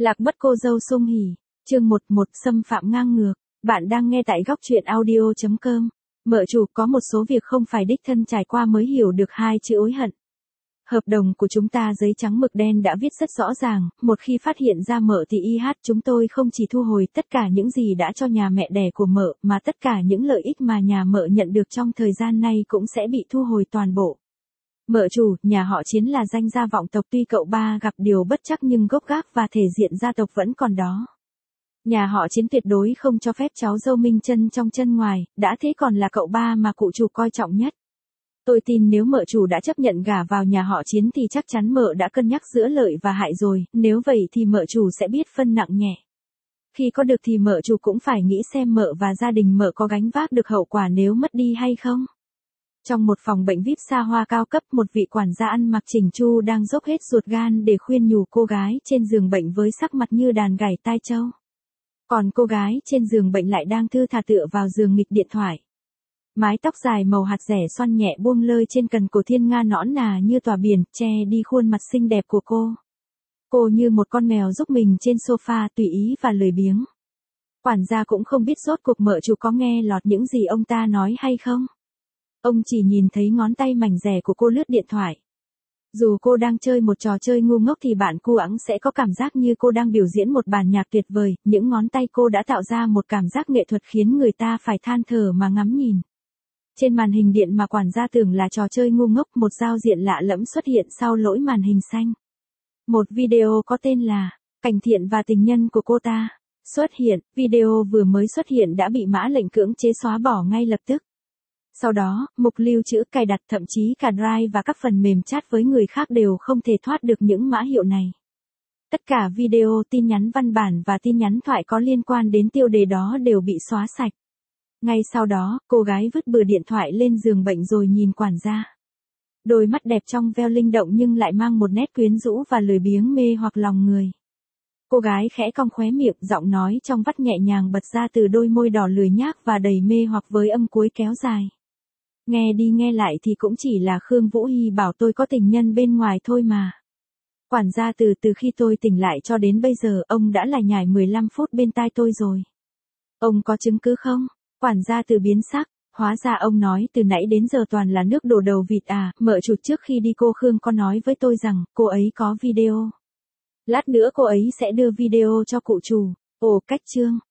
Lạc mất cô dâu Sung Hỉ, chương 11 xâm phạm ngang ngược. Bạn đang nghe tại góc truyện audio.com. Mợ chủ, có một số việc không phải đích thân trải qua mới hiểu được hai chữ hối hận. Hợp đồng của chúng ta giấy trắng mực đen đã viết rất rõ ràng, một khi phát hiện ra mợ thì chúng tôi không chỉ thu hồi tất cả những gì đã cho nhà mẹ đẻ của mợ, mà tất cả những lợi ích mà nhà mợ nhận được trong thời gian này cũng sẽ bị thu hồi toàn bộ. Mợ chủ, nhà họ Chiến là danh gia vọng tộc, tuy cậu ba gặp điều bất trắc nhưng gốc gác và thể diện gia tộc vẫn còn đó. Nhà họ Chiến tuyệt đối không cho phép cháu dâu minh chân trong chân ngoài, đã thế còn là cậu ba mà cụ chủ coi trọng nhất. Tôi tin nếu mợ chủ đã chấp nhận gả vào nhà họ Chiến thì chắc chắn mợ đã cân nhắc giữa lợi và hại rồi, nếu vậy thì mợ chủ sẽ biết phân nặng nhẹ. Khi có được thì mợ chủ cũng phải nghĩ xem mợ và gia đình mợ có gánh vác được hậu quả nếu mất đi hay không. Trong một phòng bệnh VIP xa hoa cao cấp, một vị quản gia ăn mặc chỉnh chu đang dốc hết ruột gan để khuyên nhủ cô gái trên giường bệnh với sắc mặt như đàn gảy tai trâu. Còn cô gái trên giường bệnh lại đang thư thả tựa vào giường nghịch điện thoại. Mái tóc dài màu hạt rẻ xoăn nhẹ buông lơi trên cần cổ thiên nga nõn nà như tỏa biển, che đi khuôn mặt xinh đẹp của cô. Cô như một con mèo giúp mình trên sofa tùy ý và lười biếng. Quản gia cũng không biết rốt cuộc mợ chủ có nghe lọt những gì ông ta nói hay không. Ông chỉ nhìn thấy ngón tay mảnh rẻ của cô lướt điện thoại. Dù cô đang chơi một trò chơi ngu ngốc thì bạn cu ẵng sẽ có cảm giác như cô đang biểu diễn một bản nhạc tuyệt vời, những ngón tay cô đã tạo ra một cảm giác nghệ thuật khiến người ta phải than thở mà ngắm nhìn. Trên màn hình điện mà quản gia tưởng là trò chơi ngu ngốc, một giao diện lạ lẫm xuất hiện sau lỗi màn hình xanh. Một video có tên là Cảnh Thiện và tình nhân của cô ta xuất hiện, video vừa mới xuất hiện đã bị mã lệnh cưỡng chế xóa bỏ ngay lập tức. Sau đó, mục lưu trữ, cài đặt, thậm chí cả Drive và các phần mềm chat với người khác đều không thể thoát được những mã hiệu này. Tất cả video, tin nhắn văn bản và tin nhắn thoại có liên quan đến tiêu đề đó đều bị xóa sạch. Ngay sau đó, cô gái vứt bừa điện thoại lên giường bệnh rồi nhìn quản gia. Đôi mắt đẹp trong veo linh động nhưng lại mang một nét quyến rũ và lười biếng mê hoặc lòng người. Cô gái khẽ cong khóe miệng, giọng nói trong vắt nhẹ nhàng bật ra từ đôi môi đỏ lười nhác và đầy mê hoặc với âm cuối kéo dài. Nghe đi nghe lại thì cũng chỉ là Khương Vũ Hy bảo tôi có tình nhân bên ngoài thôi mà. Quản gia, từ khi tôi tỉnh lại cho đến bây giờ ông đã lải nhải 15 phút bên tai tôi rồi. Ông có chứng cứ không? Quản gia từ biến sắc, hóa ra ông nói từ nãy đến giờ toàn là nước đổ đầu vịt à, mợ chủ trước khi đi cô Khương có nói với tôi rằng cô ấy có video. Lát nữa cô ấy sẽ đưa video cho cụ chủ. Ồ, cách chương.